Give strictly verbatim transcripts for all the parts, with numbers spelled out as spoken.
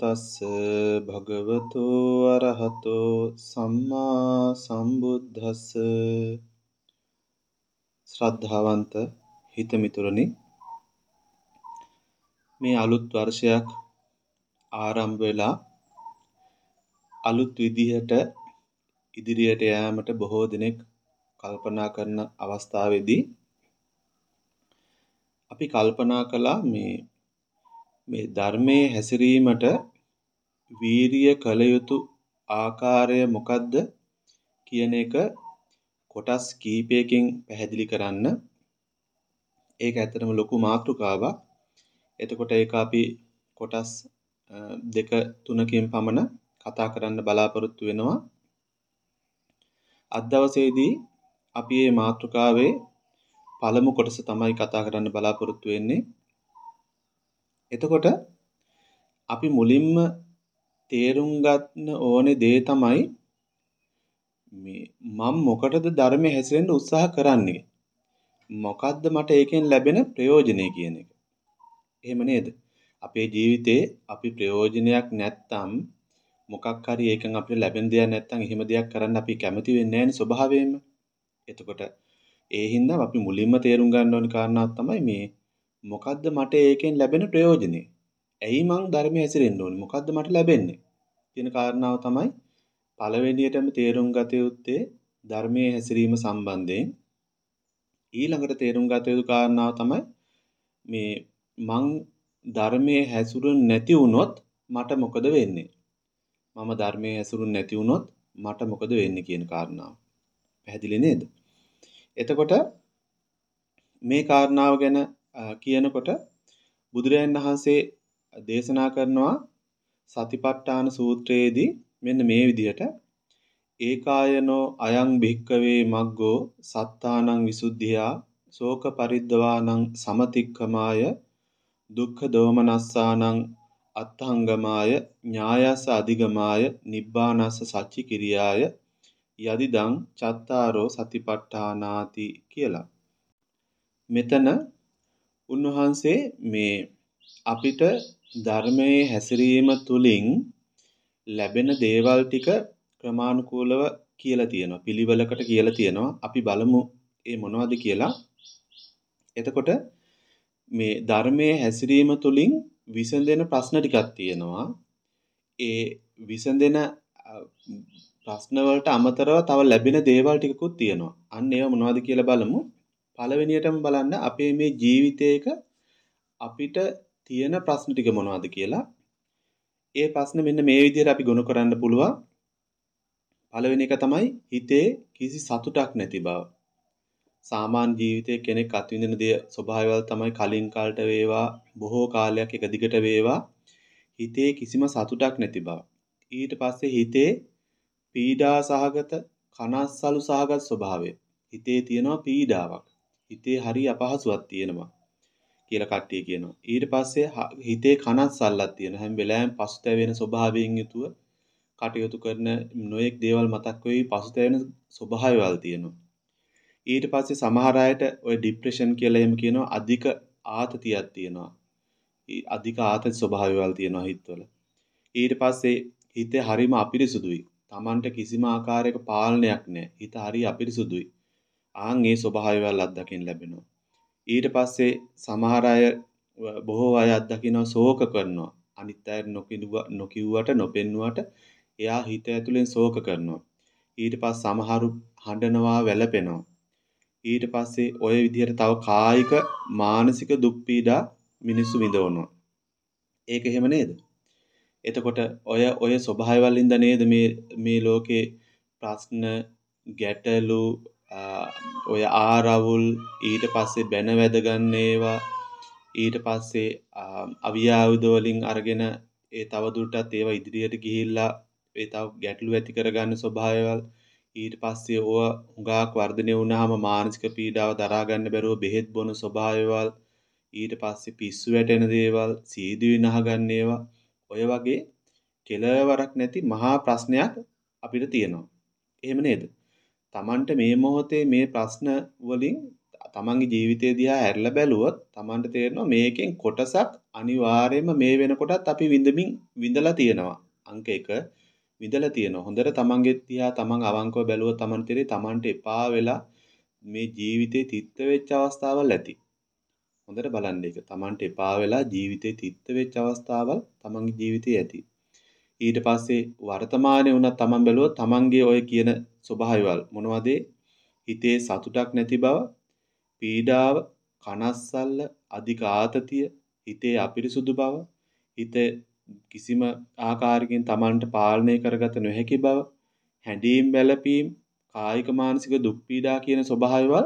තස්ස භගවතු අරහතෝ සම්මා සම්බුද්දස්ස. ශ්‍රද්ධාවන්ත හිතමිතුරනි, මේ අලුත් වර්ෂයක් ආරම්භ වෙලා අලුත් විදිහට ඉදිරියට යාමට බොහෝ දෙනෙක් කල්පනා කරන අවස්ථාවේදී අපි කල්පනා කළා මේ මේ ධර්මයේ හැසිරීමට වීරිය කළ යුතු ආකාරය මොකද්ද කියන එක කොටස් කීපයකින් පැහැදිලි කරන්න. ඒක ඇත්තටම ලොකු මාතෘකාවක්. එතකොට ඒක අපි කොටස් දෙක තුනකින් පමණ කතා කරන්න බලාපොරොත්තු වෙනවා. අද දවසේදී අපි මේ මාතෘකාවේ පළමු කොටස තමයි කතා කරන්න බලාපොරොත්තු වෙන්නේ. එතකොට අපි මුලින්ම තේරුම් ගන්න ඕනේ දේ තමයි මේ මම මොකටද ධර්මයේ හැසිරෙන්න උත්සාහ කරන්නේ? මොකද්ද මට ඒකෙන් ලැබෙන ප්‍රයෝජනය කියන එක. එහෙම නේද? අපේ ජීවිතේ අපි ප්‍රයෝජනයක් නැත්තම් මොකක් හරි ඒකෙන් අපිට ලැබෙන දෙයක් නැත්තම් එහෙම දෙයක් කරන්න අපි කැමති වෙන්නේ නැහැ ස්වභාවයෙන්ම. එතකොට ඒ හින්දා අපි මුලින්ම තේරුම් ගන්න ඕනේ කාරණාවක් තමයි මේ මොකද්ද මට ඒකෙන් ලැබෙන ප්‍රයෝජනේ? ඇයි මං ධර්මයේ හැසිරෙන්න ඕනේ? මොකද්ද මට ලැබෙන්නේ? කියන කාරණාව තමයි පළවෙනියටම තේරුම් ගත යුත්තේ ධර්මයේ හැසිරීම සම්බන්ධයෙන්. ඊළඟට තේරුම් ගත යුතු කාරණාව තමයි මේ මං ධර්මයේ හැසිරුනේ නැති වුණොත් මට මොකද වෙන්නේ? මම ධර්මයේ හැසිරුනේ නැති වුණොත් මට මොකද වෙන්නේ කියන කාරණාව. පැහැදිලි නේද? එතකොට මේ කාරණාව ගැන කියනකොට බුදුරජාණන් වහන්සේ දේශනා කරනවා සතිපට්ඨාන සූත්‍රයේදී මෙන්න මේ විදිහට ඒකායනෝ අයං භික්කවේ මග්ගෝ සත්තානං විසුද්ධියා ශෝක පරිද්දවානං සමතික්කමාය දුක්ඛ දෝමනස්සානං අත්ථංගමාය ඥායස අධිගමාය නිබ්බානස්ස සච්චි කිරියාය යදිදං චත්තාරෝ සතිපට්ඨානාති කියලා. මෙතන උන්වහන්සේ මේ අපිට ධර්මයේ හැසිරීම තුලින් ලැබෙන දේවල් ටික ක්‍රමානුකූලව කියලා තියෙනවා. පිළිවෙලකට කියලා තියෙනවා. අපි බලමු ඒ මොනවද කියලා. එතකොට මේ ධර්මයේ හැසිරීම තුලින් විසඳෙන ප්‍රශ්න ටිකක් තියෙනවා. ඒ විසඳෙන ප්‍රශ්න වලට අමතරව තව ලැබෙන දේවල් ටිකකුත් තියෙනවා. අන්න ඒවා මොනවද කියලා බලමු. පළවෙනියටම බලන්න අපේ මේ ජීවිතේක අපිට තියෙන ප්‍රශ්න ටික මොනවද කියලා. ඒ ප්‍රශ්න මෙන්න මේ විදිහට අපි ගොනු කරන්න පුළුවන්. පළවෙනි එක තමයි හිතේ කිසි සතුටක් නැති බව. සාමාන්‍ය ජීවිතයේ කෙනෙක් අත්විඳින දේ ස්වභාවයවල තමයි කලින් කාලට වේවා බොහෝ කාලයක් එක දිගට වේවා හිතේ කිසිම සතුටක් නැති බව. ඊට පස්සේ හිතේ පීඩා සහගත කනස්සලු සහගත ස්වභාවය. හිතේ තියෙනවා පීඩාවක්. හිතේ හරි අපහසුයක් තියෙනවා කියලා කට්ටිය කියනවා. ඊට පස්සේ හිතේ කනස්සල්ලක් තියෙනවා. හැම වෙලාවෙම පසුතැවෙන ස්වභාවයෙන් යුතුව කටයුතු කරන නොයෙක් දේවල් මතක් වෙයි පසුතැවෙන ස්වභාවයවල් තියෙනවා. ඊට පස්සේ සමහර අයට ඔය ડિප්‍රෙෂන් කියලා එහෙම කියනවා අධික ආතතියක් තියෙනවා. අධික ආතති ස්වභාවයවල් තියෙනවා හිතවල. ඊට පස්සේ හිතේ හරිම අපිරිසුදුයි. Tamanට කිසිම ආකාරයක පාලනයක් නැහැ. හිත හරි අපිරිසුදුයි. ආන් ඒ ස්වභාවයවල් අත්දකින්න ලැබෙනවා. ඊට පස්සේ සමහර අය බොහෝ අය අත්දකින්නවා ශෝක කරනවා. අනිත් අය නොකියුවට නොපෙන්නුවට එයා හිත ඇතුලෙන් ශෝක කරනවා. ඊට පස්සේ සමහරු හඬනවා වැළපෙනවා. ඊට පස්සේ ඔය විදිහට තව කායික මානසික දුක් පීඩා මිනිස්සු විඳවනවා. ඒක එහෙම නේද? එතකොට ඔය ඔය ස්වභාවවල ඉඳ නේද මේ මේ ලෝකේ ප්‍රශ්න ගැටලු ඔය ආරවුල් ඊට පස්සේ බැන වැද ගන්න ඒවා ඊට පස්සේ අවියාවුද වලින් අරගෙන ඒ තව දුරටත් ඒවා ඉදිරියට ගිහිල්ලා ඒ තව ගැටලු ඇති කරගන්න ස්වභාවයවල් ඊට පස්සේ ඕවා හුඟක් වර්ධනය වුණාම මානසික පීඩාව දරා ගන්න බැරුව බෙහෙත් බොන ස්වභාවයවල් ඊට පස්සේ පිස්සු වැටෙන දේවල් සීදුවේ නහ ගන්න ඒවා ඔය වගේ කෙලවරක් නැති මහා ප්‍රශ්නයක් අපිට තියෙනවා. එහෙම නේද? Tamanට මේ මොහොතේ මේ ප්‍රශ්න වලින් තමන්ගේ ජීවිතය දිහා හැරිලා බැලුවොත් තමන්ට තේරෙනවා මේකෙන් කොටසක් අනිවාර්යයෙන්ම මේ වෙනකොටත් අපි විඳමින් විඳලා තියෙනවා. අංක එක විඳලා තියෙනවා. හොඳට තමන්ගේ දිහා තමන් අවංකව බැලුවොත් තමන් තේරෙයි තමන්ට එපා වෙලා මේ ජීවිතේ තිත්ත වෙච්ච අවස්ථාවල් ඇති. හොඳට බලන්න ඒක. තමන්ට එපා වෙලා ජීවිතේ තිත්ත වෙච්ච අවස්ථාවල් තමන්ගේ ජීවිතේ ඇති. ඊට පස්සේ වර්තමානයේ වුණත් තමන් බැලුවොත් තමන්ගේ ඔය කියන ස්වභාවයවල් මොනවද? හිතේ සතුටක් නැති බව, පීඩාව, කනස්සල්ල, අධික ආතතිය, හිතේ අපිරිසුදු බව, හිත කිසිම ආකාරයකින් තමන්ට පාලනය කරගත නොහැකි බව, හැඬීම් වැළපීම්, කායික මානසික දුක් පීඩා කියන ස්වභාවයවල්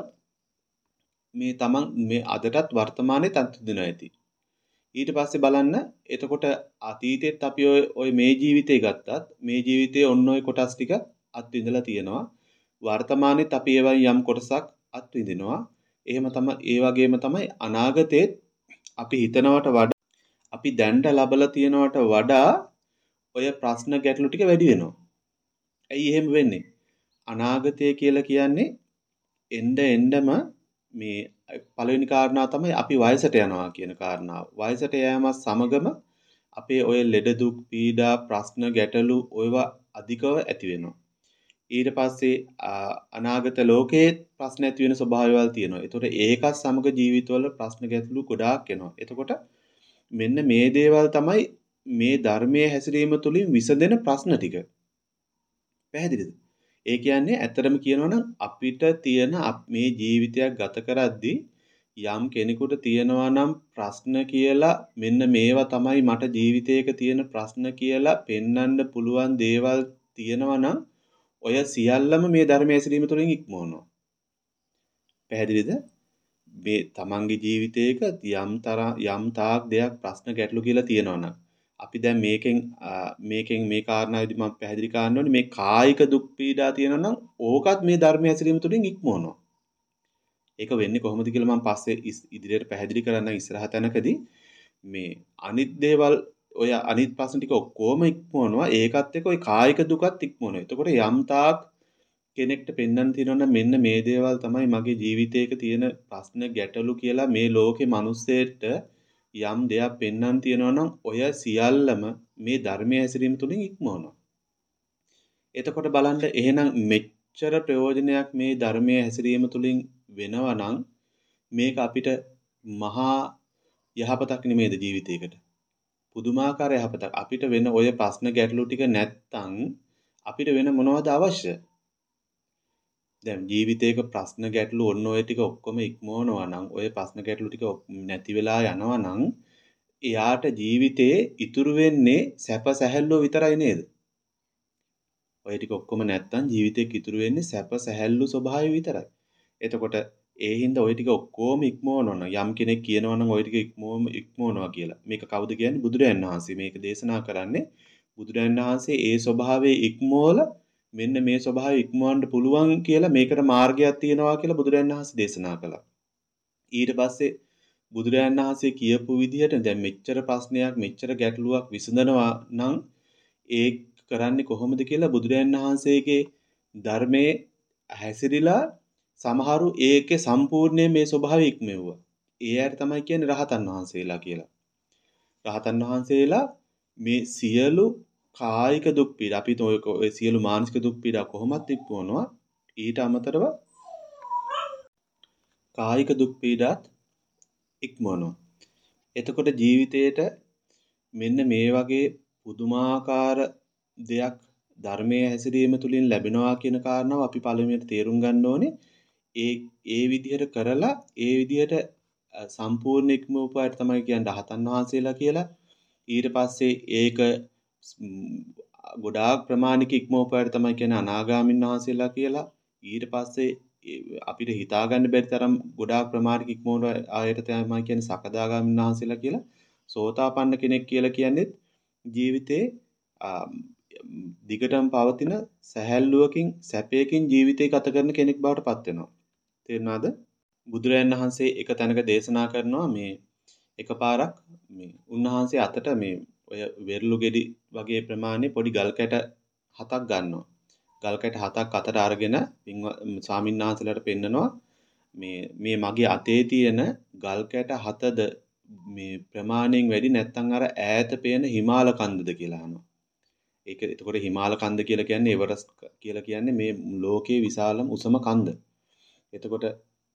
මේ තමන් මේ අදටත් වර්තමානයේ තත්ත්වදිනවා ඇති. ඊට පස්සේ බලන්න එතකොට අතීතෙත් අපි ඔය ඔය මේ ජීවිතේ ගත්තත් මේ ජීවිතයේ ඔන්න ඔය කොටස් ටික අත්විඳලා තියෙනවා. වර්තමානයේත් අපි ඒවයි යම් කොටසක් අත්විඳිනවා. එහෙම තමයි ඒ වගේම තමයි අනාගතයේත් අපි හිතනවට වඩා අපි දැනට ලබලා තියෙනවට වඩා ඔය ප්‍රශ්න ගැටලු ටික වැඩි වෙනවා. ඇයි එහෙම වෙන්නේ? අනාගතය කියලා කියන්නේ එන්න එන්නම මේ පළවෙනි කාරණා තමයි අපි වයසට යනවා කියන කාරණාව. වයසට යෑමත් සමගම අපේ ඔය ලෙඩ දුක් පීඩා ප්‍රශ්න ගැටලු ඔයවා අධිකව ඇති වෙනවා. ඊට පස්සේ අනාගත ලෝකයේ ප්‍රශ්න ඇති වෙන ස්වභාවයවල් තියෙනවා. ඒතකොට ඒකත් සමග ජීවිතවල ප්‍රශ්න ගැටලු ගොඩාක් එනවා. එතකොට මෙන්න මේ දේවල් තමයි මේ ධර්මයේ හැසිරීම තුළින් විසඳෙන ප්‍රශ්න ටික. පැහැදිලිද? ඒ කියන්නේ ඇත්තටම කියනවා නම් අපිට තියෙන මේ ජීවිතයක් ගත කරද්දී යම් කෙනෙකුට තියෙනවා නම් ප්‍රශ්න කියලා මෙන්න මේවා තමයි මට ජීවිතයක තියෙන ප්‍රශ්න කියලා පෙන්වන්න පුළුවන් දේවල් තියෙනවා නම් ඔය සියල්ලම මේ ධර්මයේ හැසිරීම තුළින් ඉක්මවනවා. පැහැදිලිද? මේ තමන්ගේ ජීවිතයක යම් තරම් යම් තාක් දෙයක් ප්‍රශ්න ගැටලු කියලා තියෙනවා නම් අපි දැන් මේකෙන් මේකෙන් මේ කාරණාවේදී මම පැහැදිලි කරන්න ඕනේ මේ කායික දුක් පීඩා තියෙනවා නම් ඕකත් මේ ධර්මයේ හැසිරීම තුළින් ඉක්මවනවා. ඒක වෙන්නේ කොහොමද කියලා මම පස්සේ ඉදිරියට පැහැදිලි කරන්න ඉස්සරහ තැනකදී මේ අනිත් දේවල් ඔය අනිත් ප්‍රශ්න ටික ඔක්කොම ඉක්මවනවා. ඒකත් එක්ක ඔය කායික දුකත් ඉක්මවනවා. එතකොට යම් තාක් කෙනෙක්ට පෙන්වන්න තියෙනවා මෙන්න මේ දේවල් තමයි මගේ ජීවිතයක තියෙන ප්‍රශ්න ගැටලු කියලා මේ ලෝකේ මිනිස්සෙට යම් දෙයක් පෙන්වන්න තියෙනවා නම් ඔය සියල්ලම මේ ධර්මයේ හැසිරීම තුළින් ඉක්මවනවා. එතකොට බලන්න එහෙනම් මෙච්චර ප්‍රයෝජනයක් මේ ධර්මයේ හැසිරීම තුළින් වෙනවා නම් මේක අපිට මහා යහපතක් නෙමෙයිද ජීවිතයකට? පුදුමාකාර යහපතක්. අපිට වෙන ඔය ප්‍රශ්න ගැටලු ටික නැත්තම් අපිට වෙන මොනවද අවශ්‍ය? දැන් ජීවිතේක ප්‍රශ්න ගැටලු ඔන්න ඔය ටික ඔක්කොම ඉක්මවනවා නම් ඔය ප්‍රශ්න ගැටලු ටික නැති වෙලා යනවා නම් එයාට ජීවිතේ ඉතුරු වෙන්නේ සැප සැහැල්ලුව විතරයි නේද? ඔය ටික ඔක්කොම නැත්තම් ජීවිතේ ඉතුරු වෙන්නේ සැප සැහැල්ලු ස්වභාවය විතරයි. එතකොට ඒ හින්දා ඔය ටික ඔක්කොම ඉක්මවනවා නම් යම් කෙනෙක් කියනවා නම් ඔය ටික ඉක්මවම ඉක්මවනවා කියලා. මේක කවුද කියන්නේ? බුදුරජාණන් වහන්සේ මේක දේශනා කරන්නේ. බුදුරජාණන් වහන්සේ ඒ ස්වභාවයේ ඉක්මවල මෙන්න මේ ස්වභාවය ඉක්මවන්න පුළුවන් කියලා මේකට මාර්ගයක් තියෙනවා කියලා බුදුරජාණන් වහන්සේ දේශනා කළා. ඊට පස්සේ බුදුරජාණන් වහන්සේ කියපු විදිහට දැන් මෙච්චර ප්‍රශ්නයක් මෙච්චර ගැටලුවක් විසඳනවා නම් ඒ කරන්නේ කොහොමද කියලා බුදුරජාණන් වහන්සේගේ ධර්මයේ හැසිරීලා සමහරු ඒකේ සම්පූර්ණයෙන් මේ ස්වභාවය ඉක්මෙව්වා. ඒ අය තමයි කියන්නේ රහතන් වහන්සේලා කියලා. රහතන් වහන්සේලා මේ සියලු කායික දුක් පීඩා අපි ඔය සියලු මානසික දුක් පීඩා කොහොමත් ඉක්මවනවා. ඊට අමතරව කායික දුක් පීඩාත් ඉක්මවනවා. එතකොට ජීවිතේට මෙන්න මේ වගේ පුදුමාකාර දෙයක් ධර්මයේ හැසිරීම තුළින් ලැබෙනවා කියන කාරණාව අපි පළවෙනිට තේරුම් ගන්න ඕනේ. ඒ ඒ විදිහට කරලා ඒ විදිහට සම්පූර්ණ ඉක්මවුවාට තමයි කියන්නේ රහතන් වහන්සේලා කියලා. ඊට පස්සේ ඒක ගොඩාක් ප්‍රමාණික ඉක්මවුවාට තමයි කියන්නේ අනාගාමීන් වහන්සේලා කියලා. ඊට පස්සේ අපිට හිතා ගන්න බැරි තරම් ගොඩාක් ප්‍රමාණික ඉක්මවන ආයත තමයි කියන්නේ සකදාගාමීන් වහන්සේලා කියලා. සෝතාපන්න කෙනෙක් කියලා කියන්නේ ජීවිතේ දිගටම පවතින සැහැල්ලුවකින් සැපයකින් ජීවිතය ගත කරන කෙනෙක් බවට පත් වෙනවා. තේරුණාද? බුදුරජාණන් වහන්සේ එක තැනක දේශනා කරනවා මේ එකපාරක් මේ උන්වහන්සේ අතට මේ ඔය වෙරළු ගෙඩි වගේ ප්‍රමාණය පොඩි ගල් කැට හතක් ගන්නවා. ගල් කැට හතක් අතට අරගෙන ස්වාමීන් වහන්සේලාට පෙන්නනවා මේ මේ මගේ අතේ තියෙන ගල් කැට හතද මේ ප්‍රමාණයෙන් වැඩි නැත්නම් අර ඈත පේන හිමාල කන්දද කියලා අහනවා. ඒක එතකොට හිමාල කන්ද කියලා කියන්නේ එවරස්ට් කියලා කියන්නේ මේ ලෝකයේ විශාලම උසම කන්ද. එතකොට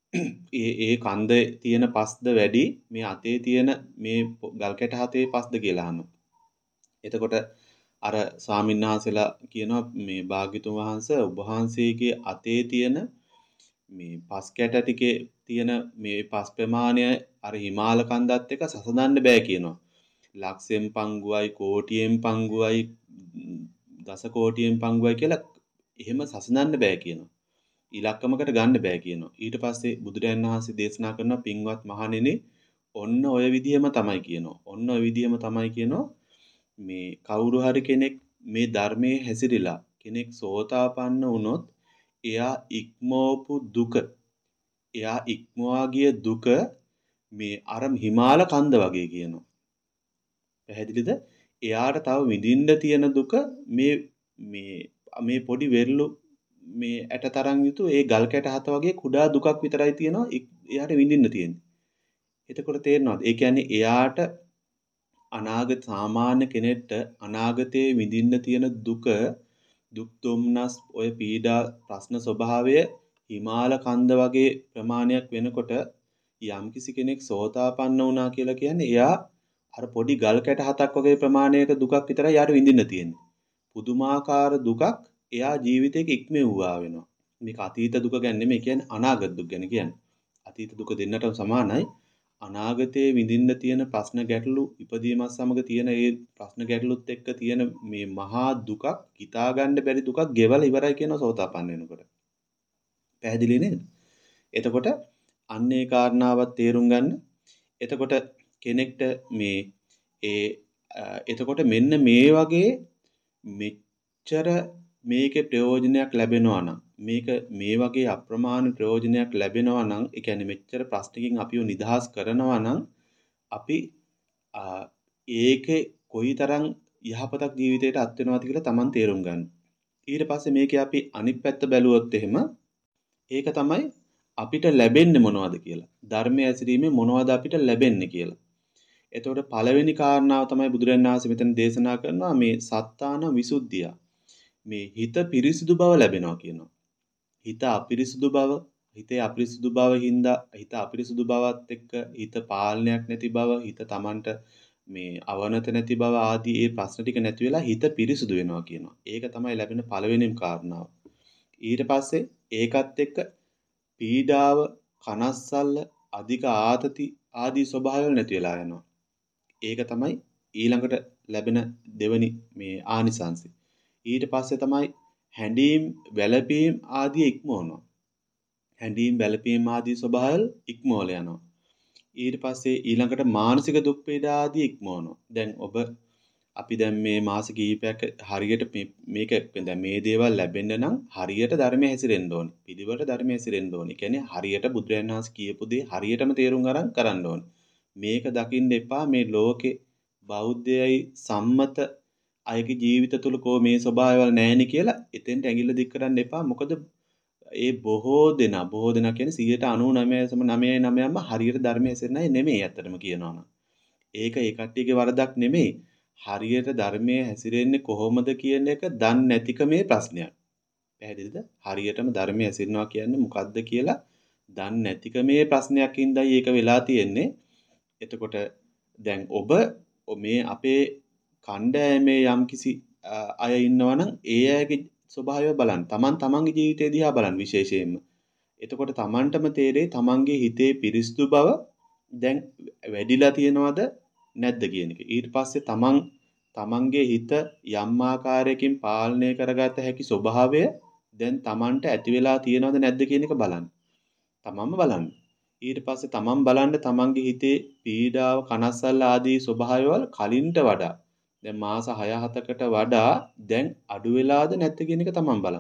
ඒ ඒ කන්දේ තියෙන පස්ද වැඩි මේ අතේ තියෙන මේ ගල් කැට හතේ පස්ද කියලා අහනවා. එතකොට අර ස්වාමීන් වහන්සේලා කියනවා මේ භාග්‍යතුන් වහන්සේ ඔබ වහන්සේගේ අතේ තියෙන මේ පස් කැට ටිකේ තියෙන මේ පස් ප්‍රමාණය අර හිමාල කන්දත් එක්ක සසඳන්න බෑ කියනවා. ලක්ෂයෙන් පංගුවයි කෝටියෙන් පංගුවයි දස කෝටියෙන් පංගුවයි කියලා එහෙම සසඳන්න බෑ කියනවා. ඉලක්කමකට ගන්න බෑ කියනවා. ඊට පස්සේ බුදුරජාණන් වහන්සේ දේශනා කරන පින්වත් මහණෙනි ඔන්න ඔය විදියම තමයි කියනවා. ඔන්න ඔය විදියම තමයි කියනවා. මේ කවුරු හරි කෙනෙක් මේ ධර්මයේ හැසිරීලා කෙනෙක් සෝතාපන්න වුණොත් එයා ඉක්මවපු දුක එයා ඉක්මවා ගිය දුක මේ අර හිමාල කන්ද වගේ කියනවා. පැහැදිලිද? එයාට තව විඳින්න තියෙන දුක මේ මේ මේ පොඩි වෙරළු මේ ඇටතරන් යුතු ඒ ගල් කැට හත වගේ කුඩා දුකක් විතරයි තියෙනවා එයාට විඳින්න තියෙන්නේ. එතකොට තේරෙනවද? ඒ කියන්නේ එයාට අනාගත සාමාන්‍ය කෙනෙක්ට අනාගතයේ විඳින්න තියෙන දුක දුක් දුම්නස් ඔය පීඩා ප්‍රශ්න ස්වභාවය හිමාල කන්ද වගේ ප්‍රමාණයක් වෙනකොට යම්කිසි කෙනෙක් සෝතාපන්න වුණා කියලා කියන්නේ එයා අර පොඩි ගල් කැට හතක් වගේ ප්‍රමාණයක දුකක් විතරයි යාට විඳින්න තියෙන්නේ. පුදුමාකාර දුකක් එයා ජීවිතේක ඉක්මෙව්වා වෙනවා. මේක අතීත දුක ගැන නෙමෙයි කියන්නේ අනාගත දුක ගැන කියන්නේ. අතීත දුක දෙන්නටම සමානයි. අනාගතයේ විඳින්න තියෙන ප්‍රශ්න ගැටලු ඉපදීමත් සමග තියෙන ඒ ප්‍රශ්න ගැටලුත් එක්ක තියෙන මේ මහා දුකක් හිතා ගන්න බැරි දුකක් ගෙවලා ඉවරයි කියන සෝතාපන්න වෙනකොට. පැහැදිලි නේද? එතකොට අන්න ඒ කාරණාවත් තේරුම් ගන්න. එතකොට කෙනෙක්ට මේ ඒ එතකොට මෙන්න මේ වගේ මෙච්චර මේකේ ප්‍රයෝජනයක් ලැබෙනවා නම් මේක මේ වගේ අප්‍රමාණ ප්‍රයෝජනයක් ලැබෙනවා නම් ඒ කියන්නේ මෙච්චර ප්‍රශ්නකින් අපිව නිදහස් කරනවා නම් අපි ඒකේ කොයිතරම් යහපතක් ජීවිතයට අත් වෙනවද කියලා Taman තේරුම් ගන්න. ඊට පස්සේ මේකේ අපි අනිත් පැත්ත බැලුවොත් එහෙම ඒක තමයි අපිට ලැබෙන්නේ මොනවද කියලා. ධර්මයේ ඇසිරීමේ මොනවද අපිට ලැබෙන්නේ කියලා. එතකොට පළවෙනි කාරණාව තමයි බුදුරජාණන් වහන්සේ මෙතන දේශනා කරනවා මේ සත්තාන විසුද්ධිය. මේ හිත පිරිසිදු බව ලැබෙනවා කියනවා. හිත අපිරිසිදු බව, හිතේ අපිරිසිදු බව හින්දා හිත අපිරිසිදු බවත් එක්ක හිත පාලනයක් නැති බව, හිත Tamanට මේ අවනත නැති බව ආදී ඒ ප්‍රශ්න ටික නැති වෙලා හිත පිරිසිදු වෙනවා කියනවා. ඒක තමයි ලැබෙන පළවෙනිම කාරණාව. ඊට පස්සේ ඒකත් එක්ක පීඩාව, කනස්සල්ල, අධික ආතති ආදී ස්වභාවයල් නැති වෙලා යනවා. ඒක තමයි ඊළඟට ලැබෙන දෙවනි මේ ආනිසංසය. ඊට පස්සේ තමයි හැඬීම්, වැළපීම් ආදී ඉක්මවනවා. හැඬීම්, වැළපීම් ආදී ස්වභාවයල් ඉක්මවල යනවා. ඊට පස්සේ ඊළඟට මානසික දුක් පීඩා ආදී ඉක්මවනවා. දැන් ඔබ අපි දැන් මේ මාස කිහිපයක් හරියට මේක දැන් මේ දේවල් ලැබෙන්න නම් හරියට ධර්මයේ හැසිරෙන්න ඕනේ. පිළිවෙලට ධර්මයේ හැසිරෙන්න ඕනේ. කියන්නේ හරියට බුදුරජාණන් වහන්සේ කියපු දේ හරියටම තේරුම් අරන් කරන්න ඕනේ. මේක දකින්න එපා මේ ලෝකේ බෞද්ධයයි සම්මත අයගේ ජීවිත තුල කෝ මේ ස්වභාවයවල නැහෙනි කියලා එතෙන්ට ඇඟිල්ල දික් කරන්න එපා. මොකද ඒ බොහෝ දෙනා බොහෝ දෙනා කියන්නේ සියයට අනූනවය දශම නවය නවයම හරියට ධර්මයේ හැසිරෙන්නේ නෙමෙයි අත්තටම කියනවා නම්. ඒක ඒ කට්ටියගේ වරදක් නෙමෙයි. හරියට ධර්මයේ හැසිරෙන්නේ කොහොමද කියන එක දන්නේ නැතිකමේ ප්‍රශ්නයක්. පැහැදිලිද? හරියටම ධර්මයේ හැසිරෙනවා කියන්නේ මොකද්ද කියලා දන්නේ නැතිකමේ ප්‍රශ්නයක් හින්දායි ඒක වෙලා තියෙන්නේ. එතකොට දැන් ඔබ මේ අපේ කණ්ඩායමේ යම්කිසි අය ඉන්නවා නම් ඒ අයගේ ස්වභාවය බලන්න. Taman tamanගේ ජීවිතය දිහා බලන්න විශේෂයෙන්ම. එතකොට Tamanටම තේරෙයි Tamanගේ හිතේ පිරිසිදු බව දැන් වැඩිලා තියෙනවද නැද්ද කියන එක. ඊට පස්සේ Taman Tamanගේ හිත යම් ආකාරයකින් පාලනය කරගත හැකි ස්වභාවය දැන් Tamanට ඇති වෙලා තියෙනවද නැද්ද කියන එක බලන්න. Tamanම බලන්න. ඊට පස්සේ Taman බලන්න Tamanගේ හිතේ පීඩාව, කනස්සල්ල ආදී ස්වභාවවල කලින්ට වඩා දැන් මාස හය හතකට වඩා දැන් අඩු වෙලාද නැද්ද කියන එක Taman බලන්න.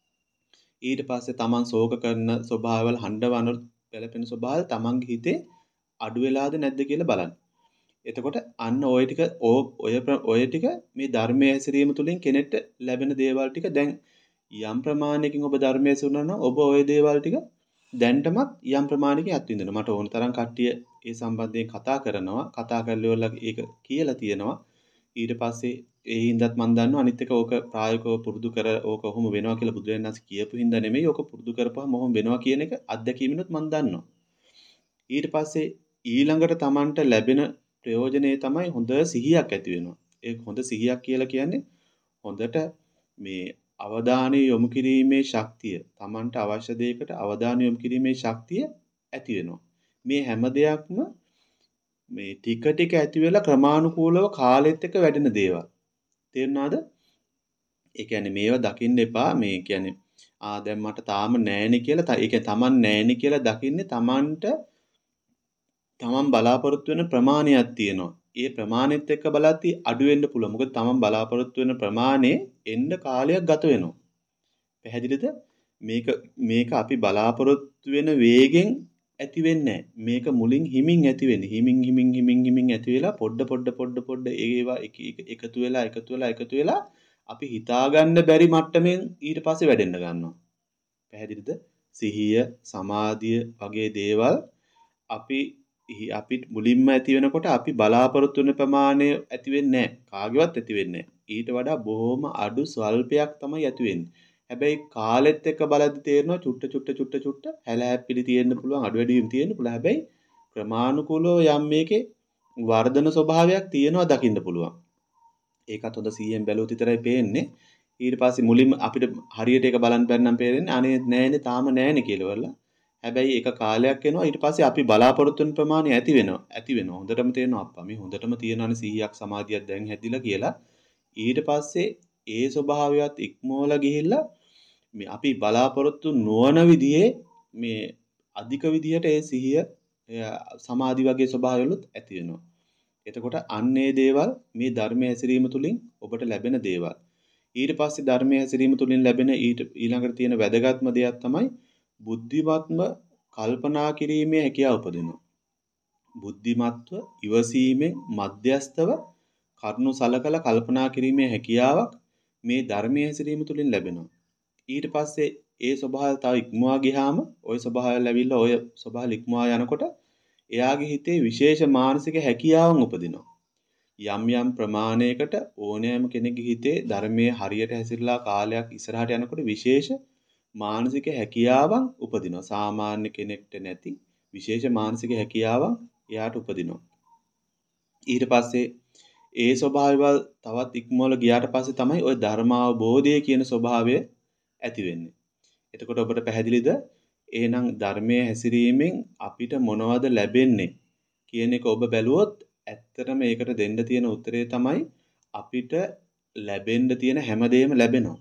ඊට පස්සේ Taman ශෝක කරන ස්වභාවවල හඬවන පෙළපෙන ස්වභාවය Tamanගේ හිතේ අඩු වෙලාද නැද්ද කියලා බලන්න. එතකොට අන්න ওই ටික ඔය ඔය ටික මේ ධර්මයේ හැසිරීම තුළින් කෙනෙක්ට ලැබෙන දේවල් ටික දැන් යම් ප්‍රමාණයකින් ඔබ ධර්මයේ සුණා නම් ඔබ ওই දේවල් ටික දැන්ටමත් යම් ප්‍රමාණයකින් අත්විඳිනවා. මට ඕන තරම් කට්ටිය ඒ සම්බන්ධයෙන් කතා කරනවා. කතා කරලා ඒක කියලා තියෙනවා. ඊට පස්සේ ඒ හින්දාත් මම දන්නවා අනිත් එක ඕක ප්‍රායෝගිකව පුරුදු කර ඕක ඔහොම වෙනවා කියලා බුදුරජාණන් වහන්සේ කියපු හින්දා නෙමෙයි ඕක පුරුදු කරපුවාම ඔහොම වෙනවා කියන එක අත්දැකීමිනුත් මම දන්නවා. ඊට පස්සේ ඊළඟට Tamanට ලැබෙන ප්‍රයෝජනේ තමයි හොඳ සිහියක් ඇති වෙනවා. ඒ හොඳ සිහියක් කියලා කියන්නේ හොඳට මේ අවධානය යොමු කිරීමේ ශක්තිය Tamanට අවශ්‍ය දෙයකට අවධානය යොමු කිරීමේ ශක්තිය ඇති වෙනවා. මේ හැම දෙයක්ම මේ ටික ටික ඇති වෙලා ක්‍රමානුකූලව කාලෙත් එක්ක වැඩෙන දේවල්. තේරුණාද? ඒ කියන්නේ මේවා දකින්න එපා. මේ කියන්නේ ආ දැන් මට තාම නෑනේ කියලා ඒ කියන්නේ Taman නෑනේ කියලා දකින්නේ Tamanට තමන් බලාපොරොත්තු වෙන ප්‍රමාණයක් තියෙනවා. ඒ ප්‍රමාණෙත් එක්ක බලද්දී අඩු වෙන්න පුළුවන්. මොකද තමන් බලාපොරොත්තු වෙන ප්‍රමාණය එන්න කාලයක් ගත වෙනවා. පැහැදිලිද? මේක මේක අපි බලාපොරොත්තු වෙන වේගෙන් ඇති වෙන්නේ මේක මුලින් හිමින් ඇති වෙන්නේ. හිමින් හිමින් හිමින් හිමින් ඇති වෙලා පොඩ පොඩ පොඩ පොඩ ඒවා එක එක එකතු වෙලා එකතු වෙලා එකතු වෙලා අපි හිතාගන්න බැරි මට්ටමින් ඊට පස්සේ වැඩෙන්න ගන්නවා. පැහැදිලිද? සිහිය, සමාධිය වගේ දේවල් අපි අපිට මුලින්ම ඇති වෙනකොට අපි බලාපොරොත්තු වෙන ප්‍රමාණය ඇති වෙන්නේ නැහැ. කාගේවත් ඇති වෙන්නේ නැහැ. ඊට වඩා බොහොම අඩු ස්වල්පයක් තමයි ඇති වෙන්නේ. හැබැයි කාලෙත් එක්ක බලද්දි තේරෙනවා චුට්ට චුට්ට චුට්ට චුට්ට හැලහැප්පිලි තියෙන්න පුළුවන්, අඩු වැඩි වීම තියෙන්න පුළුවන්. හැබැයි ප්‍රමාණිකූලව යම් මේකේ වර්ධන ස්වභාවයක් තියෙනවා දකින්න පුළුවන්. ඒකත් හොඳ සීයෙන් බැලුවොත් විතරයි පේන්නේ. ඊට පස්සේ මුලින්ම අපිට හරියට ඒක බලන්න බැරි නම් පේන්නේ අනේ නෑනේ තාම නෑනේ කියලා වල. හැබැයි ඒක කාලයක් එනවා ඊට පස්සේ අපි බලාපොරොත්තු වෙන ප්‍රමාණය ඇති වෙනවා. ඇති වෙනවා. හොඳටම තේරෙනවා අප්පා මේ හොඳටම තියෙනවානේ සීයක් සමාධියක් දැන් හැදිලා කියලා. ඊට පස්සේ ඒ ස්වභාවයත් ඉක්මවලා ගිහිල්ලා මේ අපි බලාපොරොත්තු නොවන විදිහේ මේ අධික විදිහට ඒ සිහිය සමාධි වගේ ස්වභාවවලුත් ඇති වෙනවා. එතකොට අන්නේ දේවල් මේ ධර්මයේ හැසිරීම තුලින් ඔබට ලැබෙන දේවල්. ඊට පස්සේ ධර්මයේ හැසිරීම තුලින් ලැබෙන ඊට ඊළඟට තියෙන වැදගත්ම දෙයක් තමයි බුද්ධිමත්ව කල්පනා කිරීමේ හැකියාව උපදිනවා. බුද්ධිමත්ව ඉවසීමෙන් මධ්‍යස්තව කරුණු සලකලා කල්පනා කිරීමේ හැකියාවක් මේ ධර්මයේ හැසිරීම තුලින් ලැබෙනවා. ඊට පස්සේ ඒ ස්වභාවය තව ඉක්මවා ගියාම ওই ස්වභාවය ලැබිලා ওই ස්වභාවය ඉක්මවා යනකොට එයාගේ හිතේ විශේෂ මානසික හැකියාවන් උපදිනවා. යම් යම් ප්‍රමාණයකට ඕනෑම කෙනෙකුගේ හිතේ ධර්මයේ හරියට හැසිරලා කාලයක් ඉස්සරහට යනකොට විශේෂ මානසික හැකියාවන් උපදිනවා. සාමාන්‍ය කෙනෙක්ට නැති විශේෂ මානසික හැකියාවන් එයාට උපදිනවා. ඊට පස්සේ ඒ ස්වභාවයවල් තවත් ඉක්මවල ගියාට පස්සේ තමයි ওই ධර්මාවබෝධය කියන ස්වභාවය ඇති වෙන්නේ. එතකොට ඔබට පැහැදිලිද? එහෙනම් ධර්මයේ හැසිරීමෙන් අපිට මොනවද ලැබෙන්නේ කියන එක ඔබ බැලුවොත් ඇත්තටම ඒකට දෙන්න තියෙන උත්තරේ තමයි අපිට ලැබෙන්න තියෙන හැමදේම ලැබෙනවා.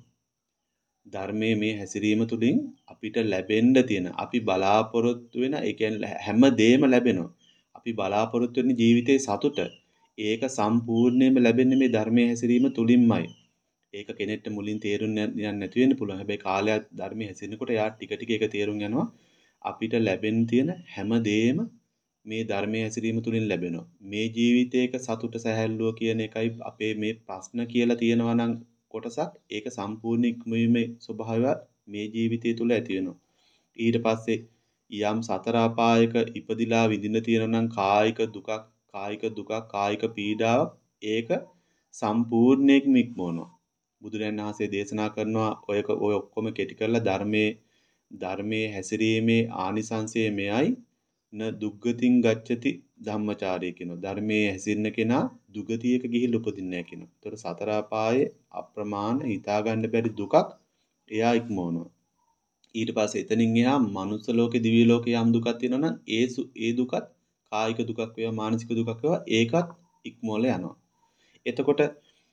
ධර්මයේ මේ හැසිරීම තුළින් අපිට ලැබෙන්න තියෙන අපි බලාපොරොත්තු වෙන ඒ කියන්නේ හැමදේම ලැබෙනවා. අපි බලාපොරොත්තු වෙන ජීවිතයේ සතුට ඒක සම්පූර්ණයෙන්ම ලැබෙන්නේ මේ ධර්මයේ හැසිරීම තුලින්මයි. ඒක කෙනෙක්ට මුලින් තේරුම් යන්න නැති වෙන්න පුළුවන්. හැබැයි කාලයක් ධර්මයේ හැසිරෙනකොට යා ටික ටික ඒක තේරුම් යනවා. අපිට ලැබෙන්න තියෙන හැමදේම මේ ධර්මයේ හැසිරීම තුලින් ලැබෙනවා. මේ ජීවිතයක සතුට සැහැල්ලුව කියන එකයි අපේ මේ ප්‍රශ්න කියලා තියෙනවා නම් කොටසක් ඒක සම්පූර්ණ ඉක්මවීමේ ස්වභාවය මේ ජීවිතය තුළ ඇති වෙනවා. ඊට පස්සේ යම් සතර අපායක ඉපදිලා විඳින්න තියෙනවා නම් කායික දුකක්, කායික දුකක්, කායික පීඩාවක් ඒක සම්පූර්ණයෙන්ම ඉක්මවනවා. බුදුරජාණන් වහන්සේ දේශනා කරනවා ඔය ඔය ඔක්කොම කෙටි කරලා ධර්මයේ ධර්මයේ හැසිරීමේ ආනිසංසය මෙයයි න දුග්ගතින් ගච්ඡති ධම්මචාරය කියනවා. ධර්මයේ හැසිරෙන කෙනා දුගතියක ගිහිල්ලා උපදින්නේ නැහැ කියනවා. ඒතර සතර අපායේ අප්‍රමාණ හිතා ගන්න බැරි දුකක් එයා ඉක්මවනවා. ඊට පස්සේ එතනින් එහා මනුස්ස ලෝකේ දිව්‍ය ලෝකේ යම් දුකක් තියෙනවා නම් ඒ ඒ දුකත් කායික දුකක් වේවා මානසික දුකක් වේවා ඒකත් ඉක්මවලා යනවා. එතකොට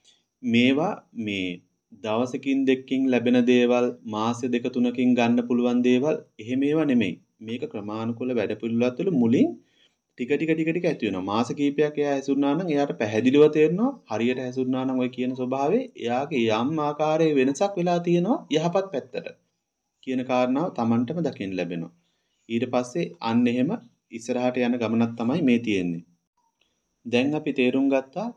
මේවා මේ දවසකින් දෙකකින් ලැබෙන දේවල් මාස දෙක තුනකින් ගන්න පුළුවන් දේවල් එහෙම ඒවා නෙමෙයි. මේක ක්‍රමානුකූල වැඩ පිළිවෙලක් තුළ මුලින් ටික ටික ටික ටික ඇති වෙනවා. මාස කිහිපයක් එයා හැසුරුනා නම් එයාට පැහැදිලිව තේරෙනවා හරියට හැසුරුනා නම් ඔය කියන ස්වභාවයේ එයාගේ යම් ආකාරයේ වෙනසක් වෙලා තියෙනවා යහපත් පැත්තට කියන කාරණාව Tamanටම දකින්න ලැබෙනවා. ඊට පස්සේ අන්න එහෙම ඉස්සරහට යන ගමනක් තමයි මේ තියෙන්නේ. දැන් අපි තේරුම් ගත්තා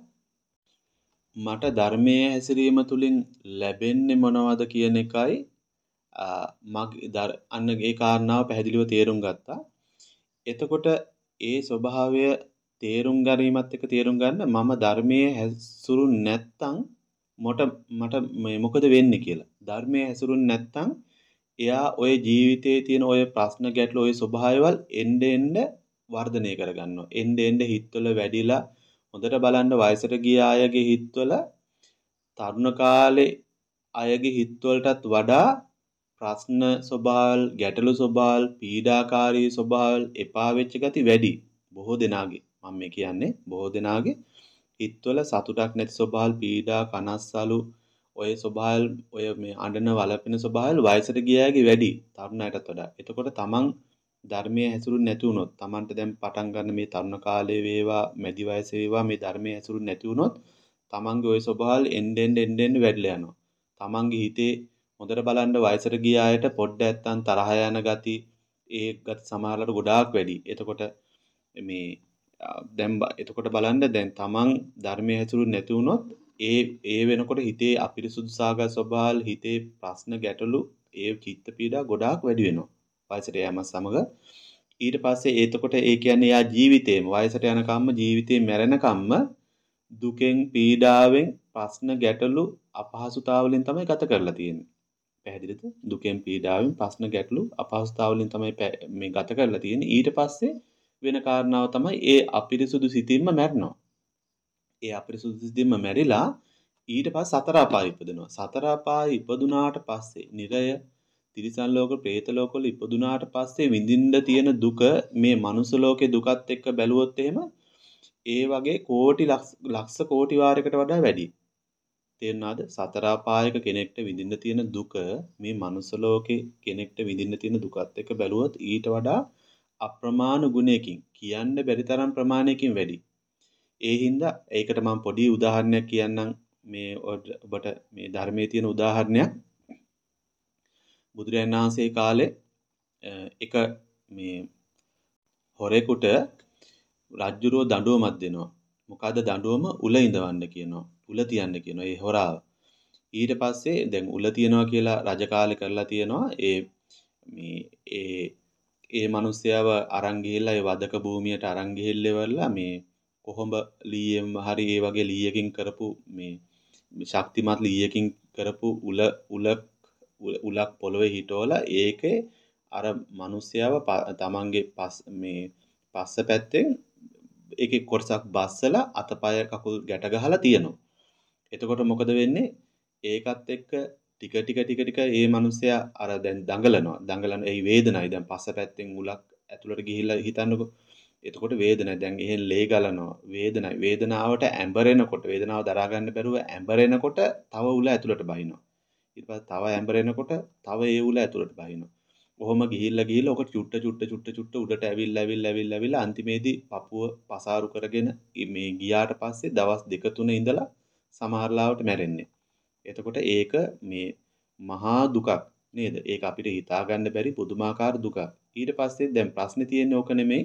මට ධර්මයේ හැසිරීම තුලින් ලැබෙන්නේ මොනවද කියන එකයි මගේ අන්න ඒ කාරණාව පැහැදිලිව තේරුම් ගත්තා. එතකොට ඒ ස්වභාවය තේරුම් ගැනීමත් එක්ක තේරුම් ගන්න මම ධර්මයේ හැසුරුන් නැත්තම් මට මට මේ මොකද වෙන්නේ කියලා. ධර්මයේ හැසුරුන් නැත්තම් එයා ඔය ජීවිතයේ තියෙන ඔය ප්‍රශ්න ගැටලු ඔය ස්වභාවයවල් එන්න එන්න වර්ධනය කරගන්නවා. එන්න එන්න හිතවල වැඩිලා හොඳට බලන්න වයසට ගිය අයගේ හිතවල තරුණ කාලේ අයගේ හිතවලටත් වඩා ප්‍රශ්න ස්වභාවල්, ගැටලු ස්වභාවල්, පීඩාකාරී ස්වභාවල්, එපා වෙච්ච ගති වැඩි. බොහෝ දෙනාගේ මම මේ කියන්නේ බොහෝ දෙනාගේ හිතවල සතුටක් නැති ස්වභාවල්, පීඩා, කනස්සලු ඔය ස්වභාවල් ඔය මේ අඬන වලපෙන ස්වභාවල් වයසට ගිය අයගේ වැඩි තරුණ අයටත් වඩා. එතකොට තමන් ධර්මයේ හැසිරුනේ නැති වුණොත්, තමන්ට දැන් පටන් ගන්න මේ තරුණ කාලේ වේවා, මැදි වයසේ වේවා මේ ධර්මයේ හැසිරුනේ නැති වුණොත් තමන්ගේ ওই ස්වභාවල් එන්න එන්න එන්න එන්න වැඩිලා යනවා. තමන්ගේ හිතේ හොඳට බලන්න වයසට ගිය අයට පොඩ්ඩක් නැත්තම් තරහ යන ගති ඒ ගති සමහරකට ගොඩාක් වැඩි. එතකොට මේ දැන් එතකොට බලන්න දැන් තමන් ධර්මයේ හැසිරුනේ නැති වුණොත් ඒ ඒ වෙනකොට හිතේ අපිරිසුදු සාගත ස්වභාවල්, හිතේ ප්‍රශ්න ගැටලු, ඒ චිත්ත පීඩා ගොඩාක් වැඩි වෙනවා. වයසට යෑම සමග ඊට පස්සේ එතකොට ඒ කියන්නේ යා ජීවිතේම වයසට යනකම්ම ජීවිතේ මැරෙනකම්ම දුකෙන් පීඩාවෙන් ප්‍රශ්න ගැටලු අපහසුතාවලින් තමයි ගත කරලා තියෙන්නේ. පැහැදිලිද? දුකෙන් පීඩාවෙන් ප්‍රශ්න ගැටලු අපහසුතාවලින් තමයි මේ ගත කරලා තියෙන්නේ. ඊට පස්සේ වෙන කාරණාව තමයි ඒ අපිරිසුදු සිතින්ම මැරෙනවා. ඒ අපිරිසුදු සිතින්ම මැරිලා ඊට පස්සේ සතර අපාය ඉපදෙනවා. සතර අපාය ඉපදුනාට පස්සේ නිරය, තිරිසන් ලෝක, പ്രേත ලෝකවල ඉපදුනාට පස්සේ විඳින්න තියෙන දුක මේ මනුස්ස ලෝකේ දුකත් එක්ක බැලුවොත් එහෙම ඒ වගේ කෝටි ලක්ෂ කෝටි වාරයකට වඩා වැඩි. තේරුණාද? සතර අපායක කෙනෙක්ට විඳින්න තියෙන දුක මේ මනුස්ස ලෝකේ කෙනෙක්ට විඳින්න තියෙන දුකත් එක්ක බැලුවොත් ඊට වඩා අප්‍රමාණ ගුණයකින් කියන්න බැරි තරම් ප්‍රමාණයකින් වැඩි. ඒ හින්දා ඒකට මම පොඩි උදාහරණයක් කියන්නම් මේ ඔබට මේ ධර්මයේ තියෙන උදාහරණයක්. බුදුරජාණන් වහන්සේ කාලේ එක මේ හොරෙකුට රජ්ජුරුව දඬුවමක් දෙනවා. මොකද දඬුවම උල ඉඳවන්න කියනවා. උල තියන්න කියනවා ඒ හොරාව. ඊට පස්සේ දැන් උල තියනවා කියලා රජ කාලේ කරලා තියනවා. ඒ මේ ඒ ඒ මිනිස්යාව අරන් ගිහිල්ලා ඒ වදක භූමියට අරන් ගිහිල්ලෙවලා මේ කොහොඹ ලීයෙන් හරි ඒ වගේ ලීයකින් කරපු මේ ශක්තිමත් ලීයකින් කරපු උල උලක් උලක් පොළවේ හිටවලා ඒකේ අර මිනිස්යාව තමන්ගේ පස් මේ පස්ස පැත්තෙන් ඒකේ කොටසක් බස්සලා අතපය කකුල් ගැට ගහලා තියෙනවා. එතකොට මොකද වෙන්නේ? ඒකත් එක්ක ටික ටික ටික ටික ඒ මිනිස්සයා අර දැන් දඟලනවා. දඟලන ඒ වේදනයි දැන් පස්ස පැත්තෙන් උලක් ඇතුළට ගිහිල්ලා හිතන්නකො. එතකොට වේදනයි දැන් එහෙන් ලේ ගලනවා. වේදනයි වේදනාවට ඇඹරෙනකොට වේදනාව දරා ගන්න බැරුව ඇඹරෙනකොට තව උල ඇතුළට බහිනවා. ඊට පස්සේ තව ඇඹරෙනකොට තව ඒ උල ඇතුළට බහිනවා. කොහොම ගිහිල්ලා ගිහිල්ලා ඔක චුට්ට චුට්ට චුට්ට චුට්ට උඩට ඇවිල්ලා ඇවිල්ලා ඇවිල්ලා ඇවිල්ලා අන්තිමේදී පපුව පසාරු කරගෙන මේ ගියාට පස්සේ දවස් දෙක තුන ඉඳලා සමහරලාවට මැරෙන්නේ. එතකොට ඒක මේ මහා දුකක් නේද? ඒක අපිට හිතා ගන්න බැරි පුදුමාකාර දුකක්. ඊට පස්සේ දැන් ප්‍රශ්නේ තියෙන්නේ ඕක නෙමෙයි.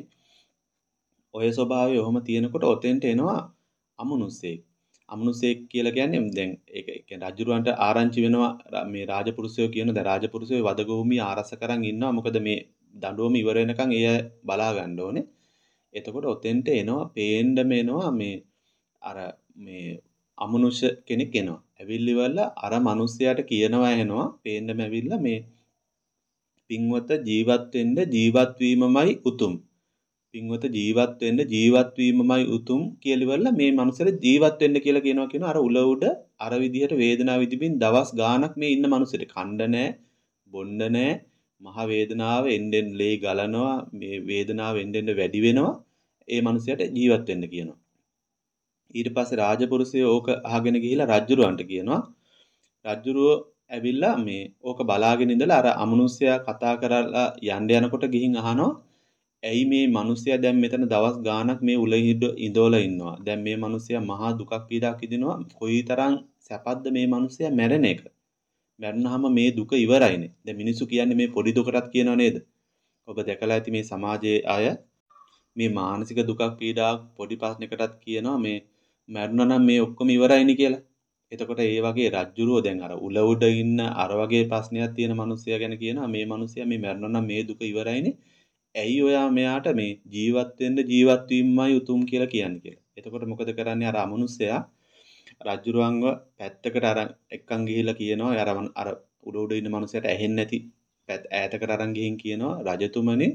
ඔය ස්වභාවය ඔහොම තියෙනකොට ඔතෙන්ට එනවා අමනුස්සයෙක්. අමනුස්සයෙක් කියලා කියන්නේ දැන් ඒක කියන්නේ රජුරවන්ට ආරංචි වෙනවා මේ රාජපුරුෂයෝ කියන ද රාජපුරුෂයෝ වදගොහුමි ආරස කරන් ඉන්නවා. මොකද මේ දඬුවම ඉවර වෙනකන් එය බලා ගන්න ඕනේ. එතකොට ඔතෙන්ට එනවා පේන්නම එනවා මේ අර මේ අමනුෂ්‍ය කෙනෙක් එනවා. ඇවිල්ලිවලා අර මිනිස්සයාට කියනවා එනවා පේන්නම ඇවිල්ලා මේ පින්වත ජීවත් වෙන්න ජීවත් වීමමයි උතුම්. පින්වත ජීවත් වෙන්න ජීවත් වීමමයි උතුම් කියලා මේ මනුස්සයාට ජීවත් වෙන්න කියලා කියනවා කියනවා අර උල උඩ අර විදිහට වේදනාව විඳින්න දවස් ගාණක් මේ ඉන්න මනුස්සයට කණ්ඩ නැහැ බොන්න නැහැ මහ වේදනාව එන්නෙන් ලේ ගලනවා මේ වේදනාව එන්නෙන් වැඩි වෙනවා ඒ මනුස්සයාට ජීවත් වෙන්න කියනවා. ඊට පස්සේ රාජපුරුෂයෝ ඕක අහගෙන ගිහිලා රජුරවන්ට කියනවා. රජුරෝ ඇවිල්ලා මේ ඕක බලාගෙන ඉඳලා අර අමනුෂ්‍යයා කතා කරලා යන්න යනකොට ගිහින් අහනවා ඇයි මේ මිනිස්සයා දැන් මෙතන දවස් ගාණක් මේ උල ඉඳවලා ඉන්නවා. දැන් මේ මිනිස්සයා මහා දුකක් පීඩාවක් විඳිනවා. කොයිතරම් සැපද්ද මේ මිනිස්සයා මැරෙන එක. මැරුණාම මේ දුක ඉවරයිනේ. දැන් මිනිස්සු කියන්නේ මේ පොඩි දුකටත් කියනවා නේද? ඔබ දැකලා ඇති මේ සමාජයේ අය මේ මානසික දුකක් පීඩාවක් පොඩි ප්‍රශ්නයකටත් කියනවා මේ මැරුණා නම් මේ ඔක්කොම ඉවරයිනේ කියලා. එතකොට ඒ වගේ රජ්ජුරුව දැන් අර උල උඩ ඉන්න අර වගේ ප්‍රශ්නයක් තියෙන මිනිස්සයා ගැන කියනවා මේ මිනිස්සයා මේ මැරෙනවා නම් මේ දුක ඉවරයිනේ. ඇයි ඔයා මෙයාට මේ ජීවත් වෙන්න ජීවත් වීමයි උතුම් කියලා කියන්නේ කියලා. එතකොට මොකද කරන්නේ අර අමනුස්සයා රජ්ජුරුවන්ව පැත්තකට අරන් එක්කන් ගිහිල්ලා කියනවා අර අර උඩ උඩ ඉන්න මිනිස්සයාට ඇහෙන්නේ නැති ඈතකට අරන් ගිහින් කියනවා රජතුමනි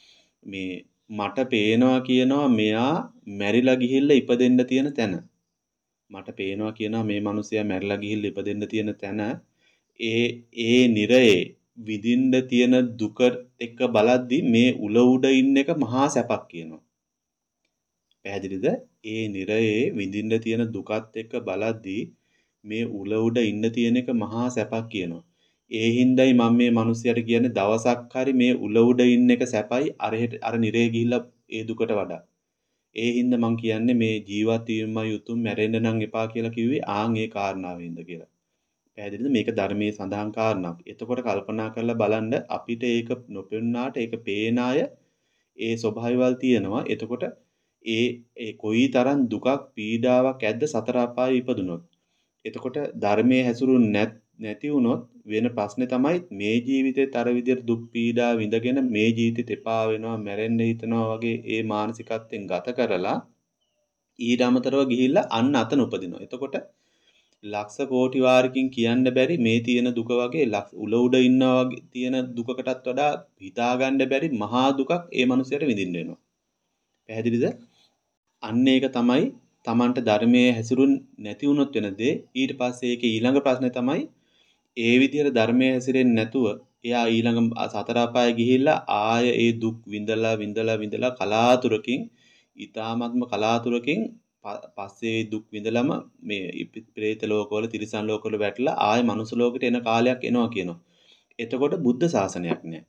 මේ මට පේනවා කියනවා මෙයා මැරිලා ගිහිල්ලා ඉපදෙන්න තියෙන තැන. මට පේනවා කියනවා මේ මිනිසයා මැරිලා ගිහිල්ලා ඉපදෙන්න තියෙන තැන ඒ ඒ නිරයේ විඳින්න තියෙන දුක එක්ක බලද්දි මේ උල උඩ ඉන්න එක මහා සැපක් කියනවා. පැහැදිලිද? ඒ නිරයේ විඳින්න තියෙන දුකත් එක්ක බලද්දි මේ උල උඩ ඉන්න තියෙන එක මහා සැපක් කියනවා. ඒ හින්දායි මම මේ මිනිසයාට කියන්නේ දවසක් හරි මේ උල උඩ ඉන්න එක සැපයි අර අර නිරේ ගිහිල්ලා ඒ දුකට වඩා. ඒ හින්දා මං කියන්නේ මේ ජීවත් වීමයි උතුම් මැරෙන්න නම් එපා කියලා කිව්වේ ආන් ඒ කාරණාවෙන්ද කියලා. පැහැදිලිද? මේක ධර්මයේ සඳහන් කාරණාවක්. එතකොට කල්පනා කරලා බලන්න අපිට ඒක නොපෙන්නාට ඒක පේන අය ඒ ස්වභාවයවල් තියෙනවා. එතකොට ඒ ඒ කොයිතරම් දුකක් පීඩාවක් ඇද්ද සතර අපායේ ඉපදුනොත්. එතකොට ධර්මයේ හැසිරුනේ නැත් නැති වුණොත් වෙන ප්‍රශ්නේ තමයි මේ ජීවිතේත් අර විදියට දුක් පීඩා විඳගෙන මේ ජීවිතෙත් එපා වෙනවා මැරෙන්න හිතනවා වගේ ඒ මානසිකත්වයෙන් ගත කරලා ඊට අමතරව ගිහිල්ලා අන්න අතන උපදිනවා. එතකොට ලක්ෂ කෝටි වාරකින් කියන්න බැරි මේ තියෙන දුක වගේ උල උඩ ඉන්නවා වගේ තියෙන දුකකටත් වඩා හිතා ගන්න බැරි මහා දුකක් ඒ මනුස්සයට විඳින්න වෙනවා. පැහැදිලිද? අන්න ඒක තමයි Tamanට ධර්මයේ හැසිරුන් නැති වුණොත් වෙන දේ. ඊට පස්සේ ඒකේ ඊළඟ ප්‍රශ්නේ තමයි ඒ විදිහට ධර්මයේ හැසිරෙන්නේ නැතුව එයා ඊළඟ සතර අපායේ ගිහිල්ලා ආය ඒ දුක් විඳලා විඳලා විඳලා කලාතුරකින් ඊ타ත්ම කලාතුරකින් පස්සේ දුක් විඳලම මේ ප්‍රේත ලෝකවල තිරිසන් ලෝකවල වැටලා ආය මනුස්ස ලෝකෙට එන කාලයක් එනවා කියනවා. එතකොට බුද්ධ ශාසනයක් නැහැ.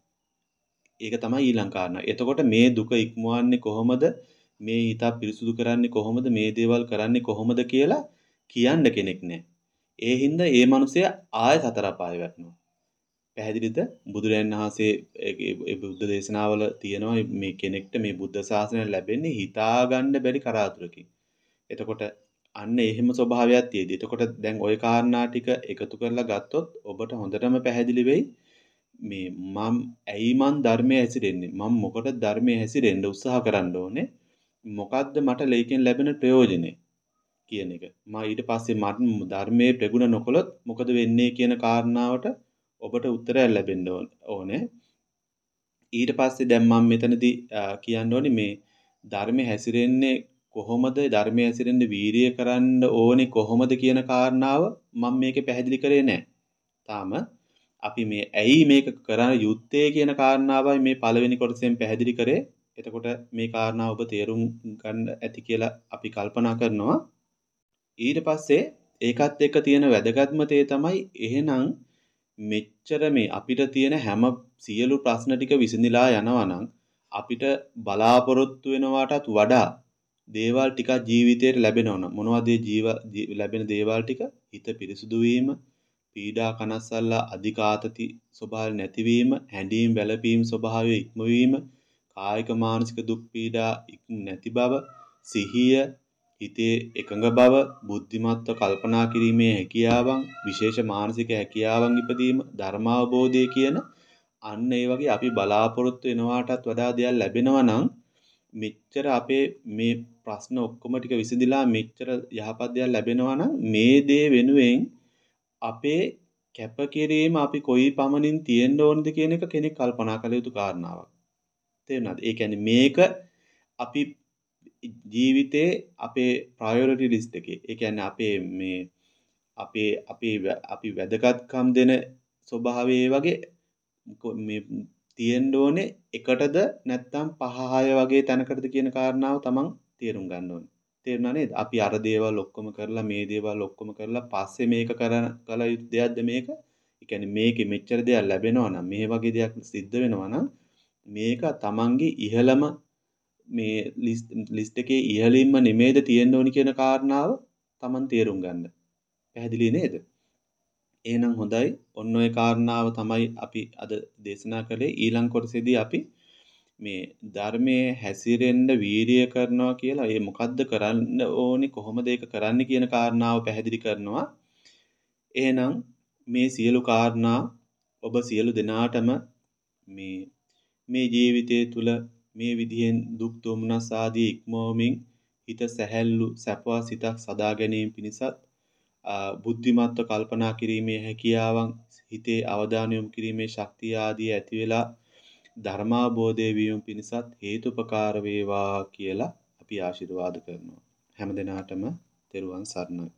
ඒක තමයි ඊළඟ කාරණා. එතකොට මේ දුක ඉක්මවන්නේ කොහොමද? මේ හිත පිරිසුදු කරන්නේ කොහොමද? මේ දේවල් කරන්නේ කොහොමද කියලා කියන්න කෙනෙක් නැහැ. ඒ හින්දා ඒ මිනිසයා ආය සතර අපාය වැටෙනවා. පැහැදිලිද? බුදුරයන් වහන්සේ ඒ බුද්ධ දේශනාවල තියෙනවා මේ කෙනෙක්ට මේ බුද්ධ ශාසනය ලැබෙන්නේ හිතා ගන්න බැරි කරාතුරකින්. එතකොට අන්න එහෙම ස්වභාවයක් තියෙදි. එතකොට දැන් ওই කාරණා ටික එකතු කරලා ගත්තොත් ඔබට හොඳටම පැහැදිලි වෙයි මේ මම ඇයි මන් ධර්මයේ හැසිරෙන්නේ? මම මොකටද ධර්මයේ හැසිරෙන්න උත්සාහ කරන්න ඕනේ? මොකද්ද මට ලේකෙන් ලැබෙන ප්‍රයෝජනේ කියන එක. මම ඊට පස්සේ මට ධර්මයේ ප්‍රගුණ නොකළොත් මොකද වෙන්නේ කියන කාරණාවට ඔබට උත්තරයක් ලැබෙන්න ඕනේ. ඊට පස්සේ දැන් මම මෙතනදී කියන්න ඕනේ මේ ධර්මයේ හැසිරෙන්නේ කොහොමද? ධර්මයේ හැසිරෙන්න වීරිය කරන්න ඕනේ කොහොමද කියන කාරණාව මම මේකේ පැහැදිලි කරේ නැහැ. තාම අපි මේ ඇයි මේක කරන්න යුත්තේ කියන කාරණාවයි මේ පළවෙනි කොටසෙන් පැහැදිලි කරේ. එතකොට මේ කාරණාව ඔබ තේරුම් ගන්න ඇති කියලා අපි කල්පනා කරනවා. ඊට පස්සේ ඒකත් එක්ක තියෙන වැදගත්ම තේ තමයි එහෙනම් මෙච්චර මේ අපිට තියෙන හැම සියලු ප්‍රශ්න ටික විසඳලා යනවා නම් අපිට බලාපොරොත්තු වෙනවාටත් වඩා දේවල් ටිකක් ජීවිතේට ලැබෙනවා නම් මොනවද ජීව ලැබෙන දේවල් ටික? හිත පිරිසුදු වීම, පීඩා කනස්සල්ලා අධික ආතති ස්වභාවය නැතිවීම, හැඬීම් වැළපීම් ස්වභාවය ඉක්මවීම, කායික මානසික දුක් පීඩා නැති බව, සිහිය, හිතේ එකඟ බව, බුද්ධිමත්ව කල්පනා කිරීමේ හැකියාවන්, විශේෂ මානසික හැකියාවන් ඉපදීම, ධර්මාවබෝධය කියන අන්න ඒ වගේ අපි බලාපොරොත්තු වෙනවාටත් වඩා දෙයක් ලැබෙනවා නම් මෙච්චර අපේ මේ ප්‍රශ්න ඔක්කොම ටික විසඳිලා මෙච්චර යහපත් දෙයක් ලැබෙනවා නම් මේ දේ වෙනුවෙන් අපේ කැපකිරීම අපි කොයි පමණින් තියෙන්න ඕනද කියන එක කෙනෙක් කල්පනා කළ යුතු කාරණාවක්. තේරුණාද? ඒ කියන්නේ මේක අපි ජීවිතේ අපේ ප්‍රයොරිටි ලිස්ට් එකේ. ඒ කියන්නේ අපේ මේ අපේ අපේ අපි වැදගත්කම් දෙන ස්වභාවයේ වගේ මේ තියෙන්න ඕනේ එකටද නැත්නම් පහ හය වගේ තැනකටද කියන කාරණාව තමන් තේරුම් ගන්න ඕනේ. තේරුණා නේද? අපි අර දේවල් ඔක්කොම කරලා මේ දේවල් ඔක්කොම කරලා පස්සේ මේක කරන කල යුතු දෙයක්ද මේක? ඒ කියන්නේ මේකෙ මෙච්චර දෙයක් ලැබෙනවා නම් මේ වගේ දෙයක් සිද්ධ වෙනවා නම් මේක තමන්ගේ ඉහළම මේ ලිස්ට් ලිස්ට් එකේ ඉහළින්ම නෙමෙයිද තියෙන්න ඕනි කියන කාරණාව තමන් තේරුම් ගන්න. පැහැදිලි නේද? එහෙනම් හොඳයි. ඔන්න ඔය කාරණාව තමයි අපි අද දේශනා කළේ. ඊළඟ කොටසේදී අපි මේ ධර්මයේ හැසිරෙන්න වීරිය කරනවා කියලා ඒ මොකද්ද කරන්න ඕනි කොහොමද ඒක කරන්න කියන කාරණාව පැහැදිලි කරනවා. එහෙනම් මේ සියලු කාරණා ඔබ සියලු දෙනාටම මේ මේ ජීවිතයේ තුල මේ විදිහෙන් දුක් දුම්නස් ආදී ඉක්මවමින් හිත සැහැල්ලු සැපවත් සිතක් සදා ගැනීම පිණිසත් බුද්ධිමත්ව කල්පනා කිරීමේ හැකියාවන් හිතේ අවධානය යොමු කිරීමේ ශක්තිය ආදී ඇති වෙලා ධර්මාබෝධය වීම පිණිසත් හේතුපකාර වේවා කියලා අපි ආශිර්වාද කරනවා. හැම දිනාටම තෙරුවන් සරණයි.